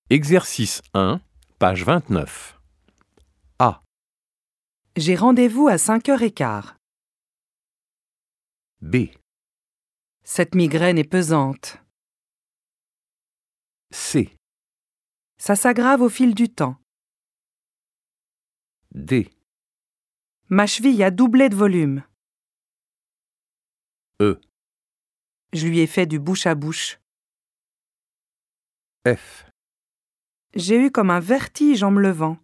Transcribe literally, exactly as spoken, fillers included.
Exercice un, page vingt-neuf. A. J'ai rendez-vous à cinq heures quinze. B. Cette migraine est pesante. C. Ça s'aggrave au fil du temps. D. Ma cheville a doublé de volume. E. Je lui ai fait du bouche à bouche. F. J'ai eu comme un vertige en me levant.